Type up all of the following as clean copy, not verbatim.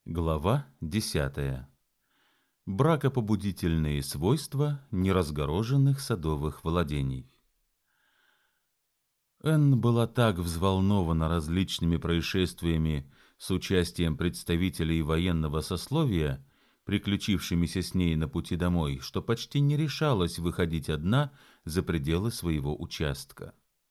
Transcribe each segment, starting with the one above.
Глава 10. Бракопобудительные свойства неразгороженных садовых владений. Энн была так взволнована различными происшествиями с участием представителей военного сословия, приключившимися с ней на пути домой, что почти не решалась выходить одна за пределы своего участка.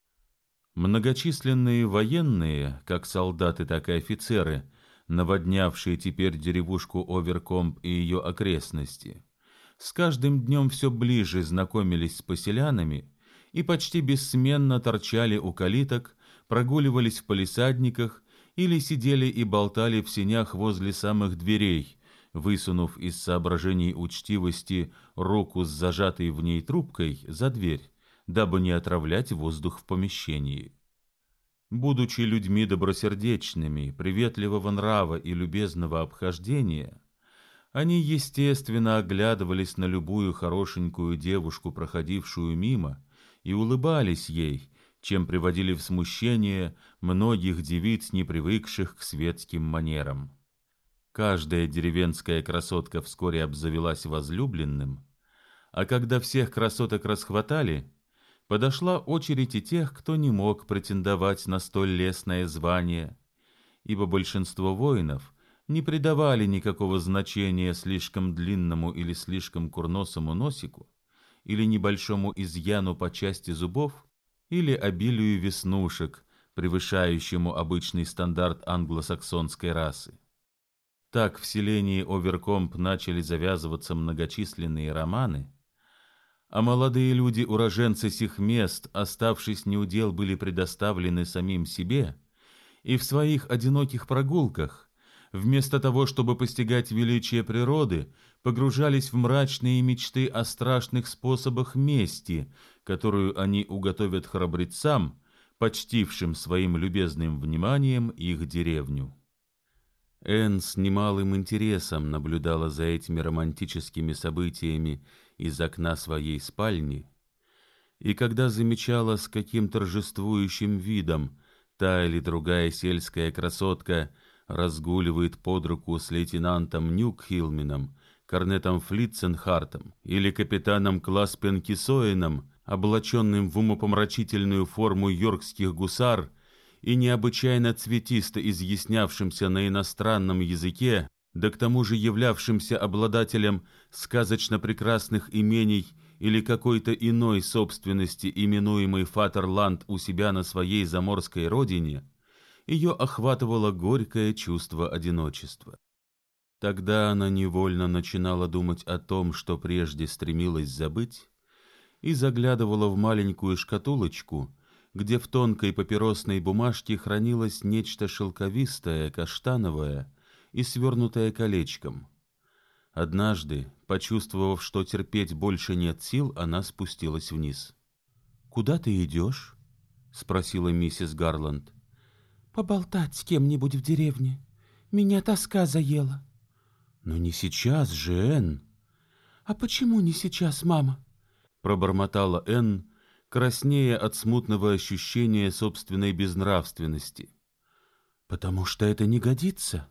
Многочисленные военные, как солдаты, так и офицеры, наводнявшие теперь деревушку Оверкомп и ее окрестности, с каждым днем все ближе знакомились с поселянами и почти бессменно торчали у калиток, прогуливались в палисадниках или сидели и болтали в сенях возле самых дверей, высунув из соображений учтивости руку с зажатой в ней трубкой за дверь, дабы не отравлять воздух в помещении. Будучи людьми добросердечными, приветливого нрава и любезного обхождения, они, естественно, оглядывались на любую хорошенькую девушку, проходившую мимо, и улыбались ей, чем приводили в смущение многих девиц, не привыкших к светским манерам. Каждая деревенская красотка вскоре обзавелась возлюбленным, а когда всех красоток расхватали, подошла очередь и тех, кто не мог претендовать на столь лестное звание, ибо большинство воинов не придавали никакого значения слишком длинному или слишком курносому носику, или небольшому изъяну по части зубов, или обилию веснушек, превышающему обычный стандарт англосаксонской расы. Так в селении Оверкомп начали завязываться многочисленные романы, а молодые люди, уроженцы сих мест, оставшись неудел, были предоставлены самим себе, и в своих одиноких прогулках, вместо того, чтобы постигать величие природы, погружались в мрачные мечты о страшных способах мести, которую они уготовят храбрецам, почтившим своим любезным вниманием их деревню. Энн с немалым интересом наблюдала за этими романтическими событиями из окна своей спальни, и когда замечала, с каким торжествующим видом та или другая сельская красотка разгуливает под руку с лейтенантом Нюкхилменом, корнетом Флитценхартом или капитаном Класпенкисоином, облаченным в умопомрачительную форму йоркских гусар и необычайно цветисто изъяснявшимся на иностранном языке, да к тому же являвшимся обладателем сказочно прекрасных имений или какой-то иной собственности, именуемой Фатерланд у себя на своей заморской родине, ее охватывало горькое чувство одиночества. Тогда она невольно начинала думать о том, что прежде стремилась забыть, и заглядывала в маленькую шкатулочку, где в тонкой папиросной бумажке хранилось нечто шелковистое, каштановое и свернутое колечком. Однажды, почувствовав, что терпеть больше нет сил, она спустилась вниз. «Куда ты идешь?» — спросила миссис Гарланд. «Поболтать с кем-нибудь в деревне. Меня тоска заела». «Но не сейчас же, Энн». «А почему не сейчас, мама?» — пробормотала Энн, краснея от смутного ощущения собственной безнравственности. «Потому что это не годится.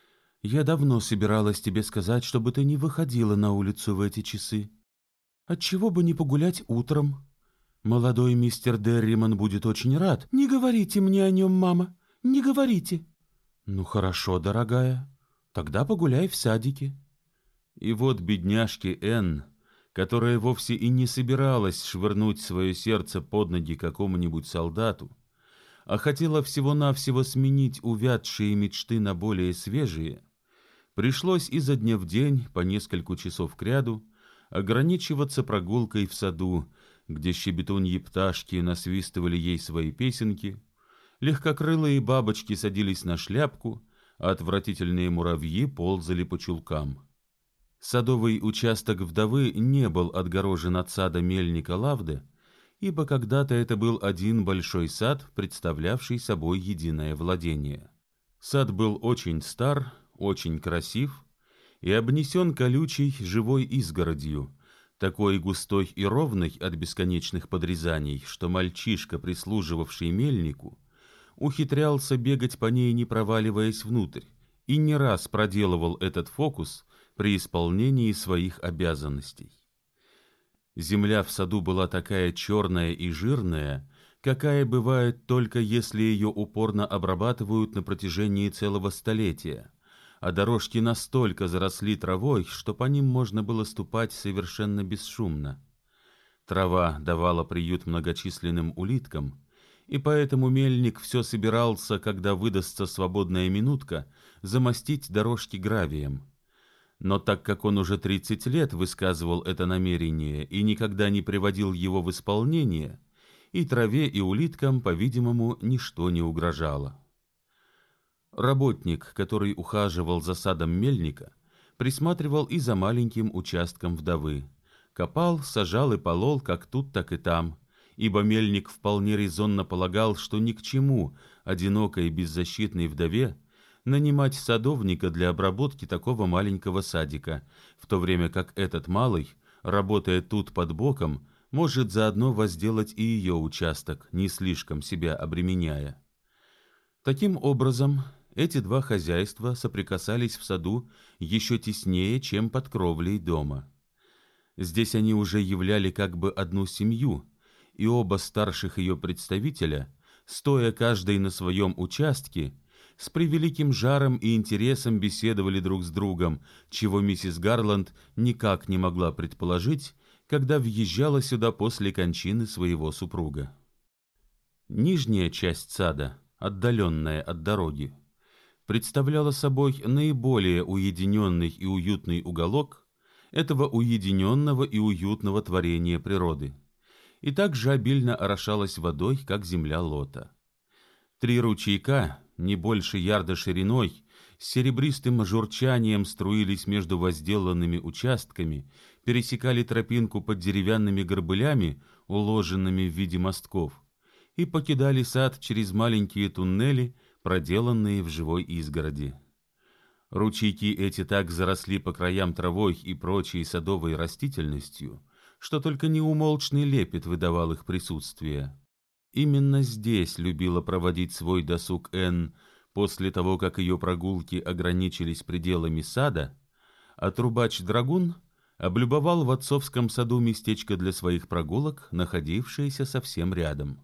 Я давно собиралась тебе сказать, чтобы ты не выходила на улицу в эти часы. Отчего бы не погулять утром? Молодой мистер Дерриман будет очень рад». «Не говорите мне о нем, мама, не говорите». «Ну хорошо, дорогая, тогда погуляй в садике». И вот бедняжке Энн, которая вовсе и не собиралась швырнуть свое сердце под ноги какому-нибудь солдату, а хотела всего-навсего сменить увядшие мечты на более свежие, пришлось изо дня в день по несколько часов кряду ограничиваться прогулкой в саду, где щебетуньи пташки насвистывали ей свои песенки, легкокрылые бабочки садились на шляпку, а отвратительные муравьи ползали по чулкам. Садовый участок вдовы не был отгорожен от сада мельника Лавде, ибо когда-то это был один большой сад, представлявший собой единое владение. Сад был очень стар, очень красив и обнесен колючей живой изгородью, такой густой и ровной от бесконечных подрезаний, что мальчишка, прислуживавший мельнику, ухитрялся бегать по ней, не проваливаясь внутрь, и не раз проделывал этот фокус при исполнении своих обязанностей. Земля в саду была такая черная и жирная, какая бывает только если ее упорно обрабатывают на протяжении целого столетия, а дорожки настолько заросли травой, что по ним можно было ступать совершенно бесшумно. Трава давала приют многочисленным улиткам, и поэтому мельник все собирался, когда выдастся свободная минутка, замостить дорожки гравием. Но так как он уже 30 лет высказывал это намерение и никогда не приводил его в исполнение, и траве, и улиткам, по-видимому, ничто не угрожало. Работник, который ухаживал за садом мельника, присматривал и за маленьким участком вдовы. Копал, сажал и полол как тут, так и там, ибо мельник вполне резонно полагал, что ни к чему одинокой беззащитной вдове нанимать садовника для обработки такого маленького садика, в то время как этот малый, работая тут под боком, может заодно возделать и ее участок, не слишком себя обременяя. Таким образом, эти два хозяйства соприкасались в саду еще теснее, чем под кровлей дома. Здесь они уже являли как бы одну семью, и оба старших ее представителя, стоя каждый на своем участке, с превеликим жаром и интересом беседовали друг с другом, чего миссис Гарланд никак не могла предположить, когда въезжала сюда после кончины своего супруга. Нижняя часть сада, отдаленная от дороги, представляла собой наиболее уединенный и уютный уголок этого уединенного и уютного творения природы, и также обильно орошалась водой, как земля Лота. 3 ручейка, не больше ярда шириной, с серебристым журчанием струились между возделанными участками, пересекали тропинку под деревянными горбылями, уложенными в виде мостков, и покидали сад через маленькие туннели, проделанные в живой изгороди. Ручейки эти так заросли по краям травой и прочей садовой растительностью, что только неумолчный лепет выдавал их присутствие. Именно здесь любила проводить свой досуг Энн после того, как ее прогулки ограничились пределами сада, а трубач-драгун облюбовал в отцовском саду местечко для своих прогулок, находившееся совсем рядом.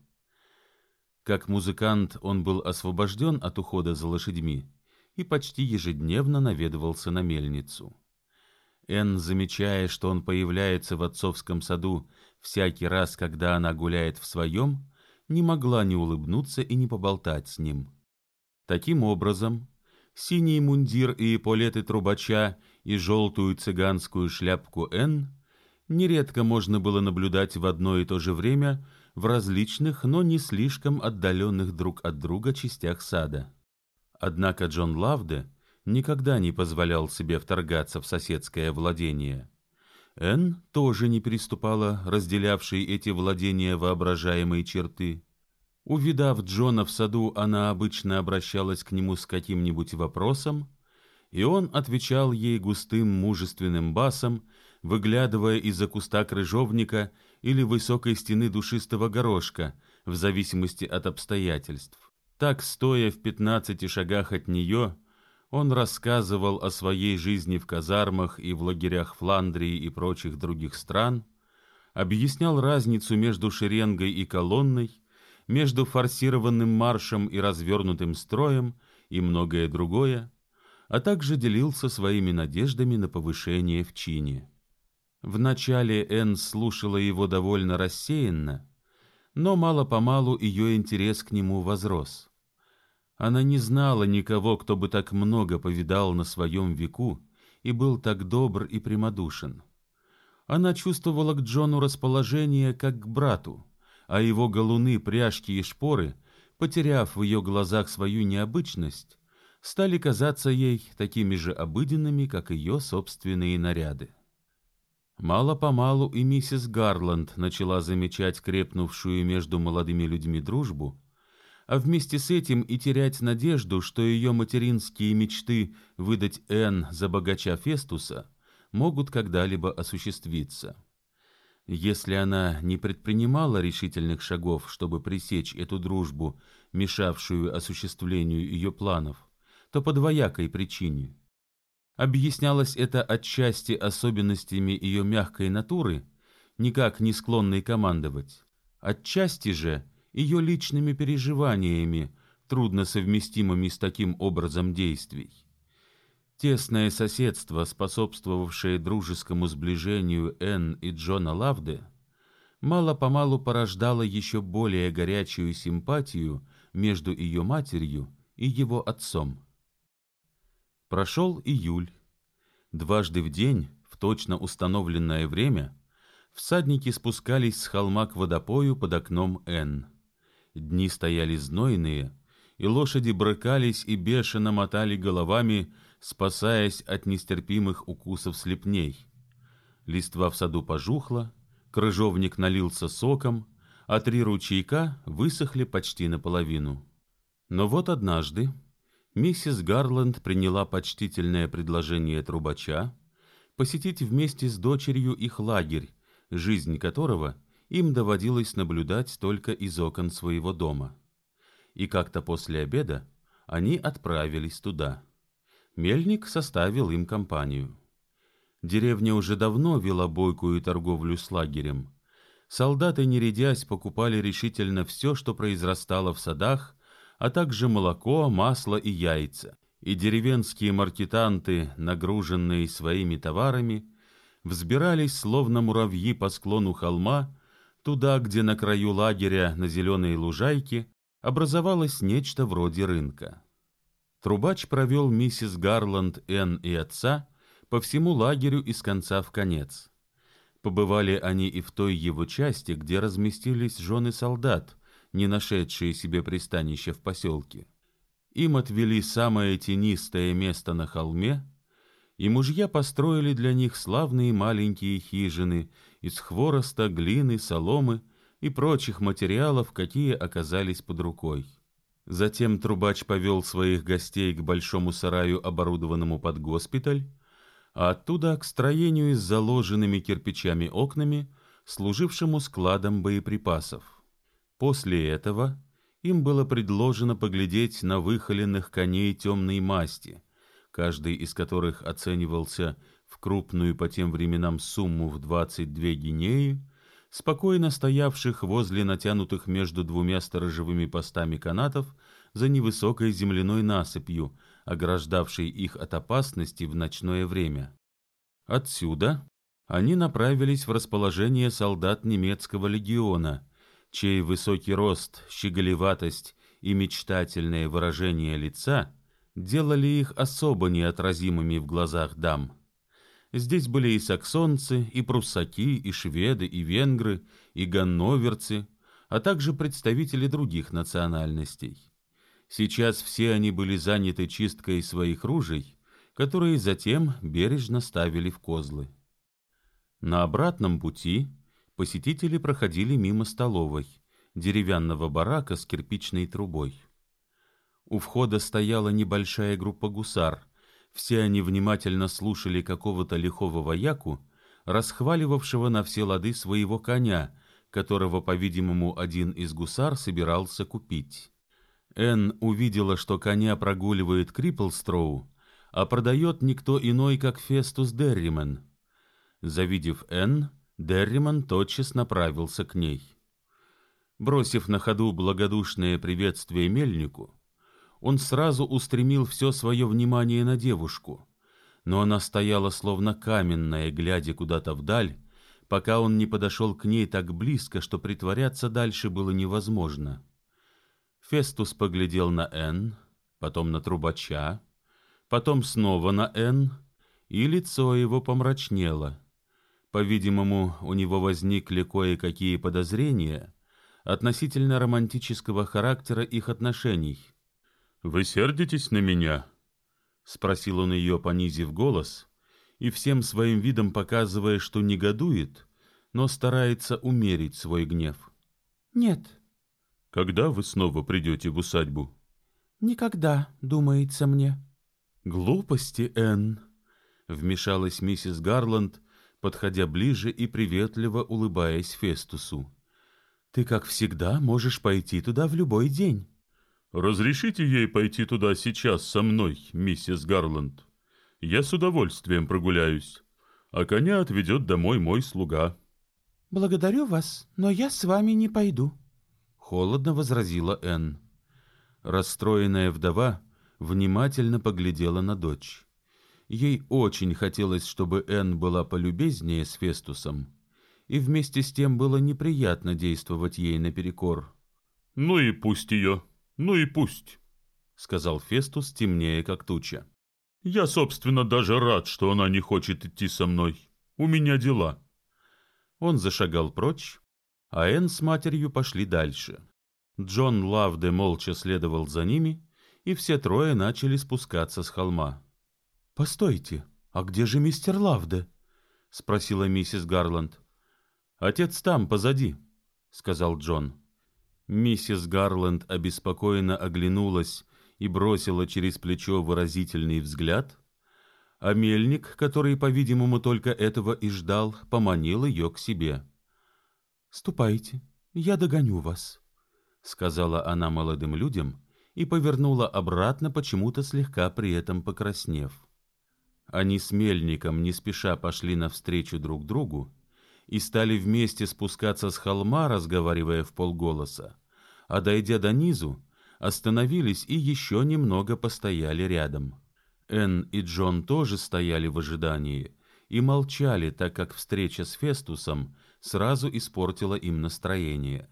Как музыкант он был освобожден от ухода за лошадьми и почти ежедневно наведывался на мельницу. Энн, замечая, что он появляется в отцовском саду всякий раз, когда она гуляет в своем, не могла не улыбнуться и не поболтать с ним. Таким образом, синий мундир и эполеты трубача и желтую цыганскую шляпку Энн нередко можно было наблюдать в одно и то же время в различных, но не слишком отдаленных друг от друга частях сада. Однако Джон Лавде никогда не позволял себе вторгаться в соседское владение. Энн тоже не переступала разделявшие эти владения воображаемые черты. Увидав Джона в саду, она обычно обращалась к нему с каким-нибудь вопросом, и он отвечал ей густым мужественным басом, выглядывая из-за куста крыжовника или высокой стены душистого горошка, в зависимости от обстоятельств. Так, стоя в 15 шагах от нее, он рассказывал о своей жизни в казармах и в лагерях Фландрии и прочих других стран, объяснял разницу между шеренгой и колонной, между форсированным маршем и развернутым строем и многое другое, а также делился своими надеждами на повышение в чине. Вначале Энн слушала его довольно рассеянно, но мало-помалу ее интерес к нему возрос. Она не знала никого, кто бы так много повидал на своем веку и был так добр и прямодушен. Она чувствовала к Джону расположение как к брату, а его галуны, пряжки и шпоры, потеряв в ее глазах свою необычность, стали казаться ей такими же обыденными, как ее собственные наряды. Мало-помалу и миссис Гарланд начала замечать крепнувшую между молодыми людьми дружбу, а вместе с этим и терять надежду, что ее материнские мечты выдать Энн за богача Фестуса могут когда-либо осуществиться. Если она не предпринимала решительных шагов, чтобы пресечь эту дружбу, мешавшую осуществлению ее планов, то по двоякой причине. Объяснялось это отчасти особенностями ее мягкой натуры, никак не склонной командовать, отчасти же ее личными переживаниями, трудно совместимыми с таким образом действий. Тесное соседство, способствовавшее дружескому сближению Энн и Джона Лавде, мало-помалу порождало еще более горячую симпатию между ее матерью и его отцом. Прошел июль. Дважды в день, в точно установленное время, всадники спускались с холма к водопою под окном Энн. Дни стояли знойные, и лошади брыкались и бешено мотали головами, спасаясь от нестерпимых укусов слепней. Листва в саду пожухла, крыжовник налился соком, а 3 ручейка высохли почти наполовину. Но вот однажды миссис Гарланд приняла почтительное предложение трубача посетить вместе с дочерью их лагерь, жизнь которого им доводилось наблюдать только из окон своего дома. И как-то после обеда они отправились туда. Мельник составил им компанию. Деревня уже давно вела бойкую торговлю с лагерем. Солдаты, не рядясь, покупали решительно все, что произрастало в садах, а также молоко, масло и яйца. И деревенские маркетанты, нагруженные своими товарами, взбирались, словно муравьи, по склону холма, туда, где на краю лагеря на зеленой лужайке образовалось нечто вроде рынка. Трубач провел миссис Гарланд, Энн и отца по всему лагерю из конца в конец. Побывали они и в той его части, где разместились жены солдат, не нашедшие себе пристанище в поселке. Им отвели самое тенистое место на холме, и мужья построили для них славные маленькие хижины из хвороста, глины, соломы и прочих материалов, какие оказались под рукой. Затем трубач повел своих гостей к большому сараю, оборудованному под госпиталь, а оттуда к строению с заложенными кирпичами окнами, служившему складом боеприпасов. После этого им было предложено поглядеть на выхоленных коней темной масти, каждый из которых оценивался в крупную по тем временам сумму в 22 гинеи, спокойно стоявших возле натянутых между 2 сторожевыми постами канатов за невысокой земляной насыпью, ограждавшей их от опасности в ночное время. Отсюда они направились в расположение солдат немецкого легиона, чей высокий рост, щеголеватость и мечтательное выражение лица делали их особо неотразимыми в глазах дам. Здесь были и саксонцы, и пруссаки, и шведы, и венгры, и ганноверцы, а также представители других национальностей. Сейчас все они были заняты чисткой своих ружей, которые затем бережно ставили в козлы. На обратном пути посетители проходили мимо столовой, деревянного барака с кирпичной трубой. У входа стояла небольшая группа гусар. Все они внимательно слушали какого-то лихого вояку, расхваливавшего на все лады своего коня, которого, по-видимому, один из гусар собирался купить. Энн увидела, что коня прогуливает Крипплстроу, а продает никто иной, как Фестус Дерримен. Завидев Энн, Дерримен тотчас направился к ней. Бросив на ходу благодушное приветствие мельнику, он сразу устремил все свое внимание на девушку, но она стояла словно каменная, глядя куда-то вдаль, пока он не подошел к ней так близко, что притворяться дальше было невозможно. Фестус поглядел на Энн, потом на трубача, потом снова на Энн, и лицо его помрачнело. По-видимому, у него возникли кое-какие подозрения относительно романтического характера их отношений. «Вы сердитесь на меня?» — спросил он ее, понизив голос, и всем своим видом показывая, что негодует, но старается умерить свой гнев. «Нет». «Когда вы снова придете в усадьбу?» «Никогда, думается мне». «Глупости, Энн», — вмешалась миссис Гарланд, подходя ближе и приветливо улыбаясь Фестусу. «Ты, как всегда, можешь пойти туда в любой день». «Разрешите ей пойти туда сейчас со мной, миссис Гарланд? Я с удовольствием прогуляюсь, а коня отведет домой мой слуга». «Благодарю вас, но я с вами не пойду», — холодно возразила Энн. Расстроенная вдова внимательно поглядела на дочь. Ей очень хотелось, чтобы Энн была полюбезнее с Фестусом, и вместе с тем было неприятно действовать ей наперекор. «Ну и пусть ее, ну и пусть», — сказал Фестус, темнее как туча. «Я, собственно, даже рад, что она не хочет идти со мной. У меня дела». Он зашагал прочь, а Энн с матерью пошли дальше. Джон Лавде молча следовал за ними, и все трое начали спускаться с холма. «Постойте, а где же мистер Лавде?» — спросила миссис Гарланд. «Отец там, позади», — сказал Джон. Миссис Гарланд обеспокоенно оглянулась и бросила через плечо выразительный взгляд, а мельник, который, по-видимому, только этого и ждал, поманил ее к себе. «Ступайте, я догоню вас», — сказала она молодым людям и повернула обратно, почему-то слегка при этом покраснев. Они с мельником не спеша пошли навстречу друг другу и стали вместе спускаться с холма, разговаривая вполголоса, а, дойдя до низу, остановились и еще немного постояли рядом. Энн и Джон тоже стояли в ожидании и молчали, так как встреча с Фестусом сразу испортила им настроение.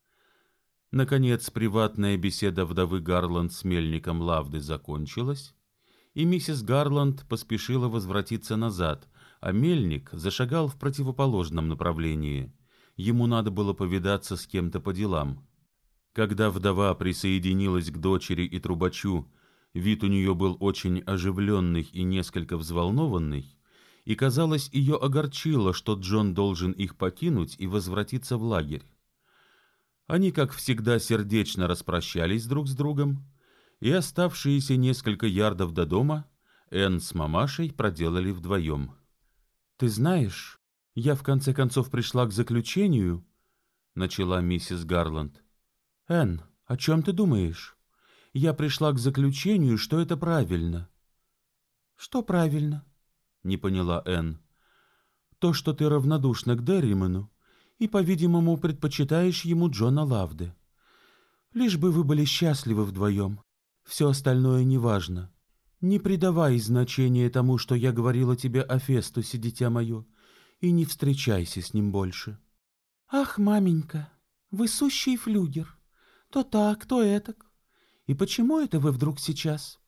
Наконец, приватная беседа вдовы Гарланд с мельником Лавды закончилась, и миссис Гарланд поспешила возвратиться назад, а мельник зашагал в противоположном направлении. Ему надо было повидаться с кем-то по делам. Когда вдова присоединилась к дочери и трубачу, вид у нее был очень оживленный и несколько взволнованный, и, казалось, ее огорчило, что Джон должен их покинуть и возвратиться в лагерь. Они, как всегда, сердечно распрощались друг с другом, и оставшиеся несколько ярдов до дома Энн с мамашей проделали вдвоем. «Ты знаешь, я в конце концов пришла к заключению», — начала миссис Гарланд. «Энн, о чем ты думаешь? Я пришла к заключению, что это правильно». «Что правильно?» — не поняла Энн. «То, что ты равнодушна к Дерриману и, по-видимому, предпочитаешь ему Джона Лавде. Лишь бы вы были счастливы вдвоем. Все остальное неважно. Не придавай значения тому, что я говорила тебе о Фестусе, дитя мое, и не встречайся с ним больше». «Ах, маменька, вы сущий флюгер. То так, то этак. И почему это вы вдруг сейчас?»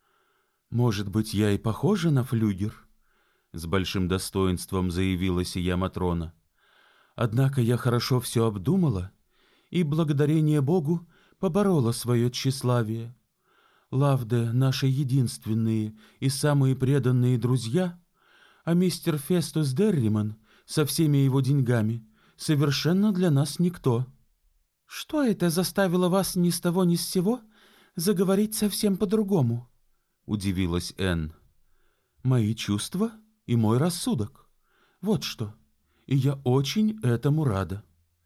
«Может быть, я и похожа на флюгер?» — с большим достоинством заявила сия Матрона. «Однако я хорошо все обдумала и, благодарение Богу, поборола свое тщеславие. Лавде — наши единственные и самые преданные друзья, а мистер Фестус Дерриман со всеми его деньгами совершенно для нас никто». «Что это заставило вас ни с того ни с сего заговорить совсем по-другому?» — удивилась Энн. «Мои чувства и мой рассудок. Вот что. И я очень этому рада».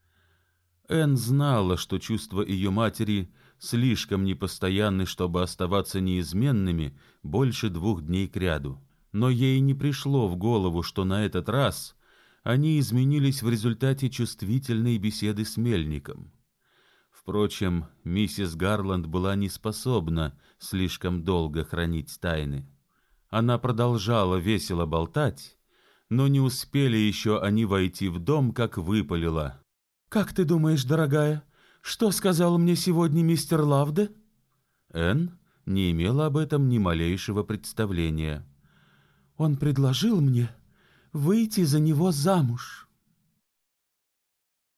Энн знала, что чувства ее матери слишком непостоянны, чтобы оставаться неизменными больше 2 дней кряду. Но ей не пришло в голову, что на этот раз они изменились в результате чувствительной беседы с мельником. Впрочем, миссис Гарланд была не способна слишком долго хранить тайны. Она продолжала весело болтать, но не успели еще они войти в дом, как выпалила: «Как ты думаешь, дорогая, что сказал мне сегодня мистер Лавде?» Энн не имела об этом ни малейшего представления. «Он предложил мне выйти за него замуж».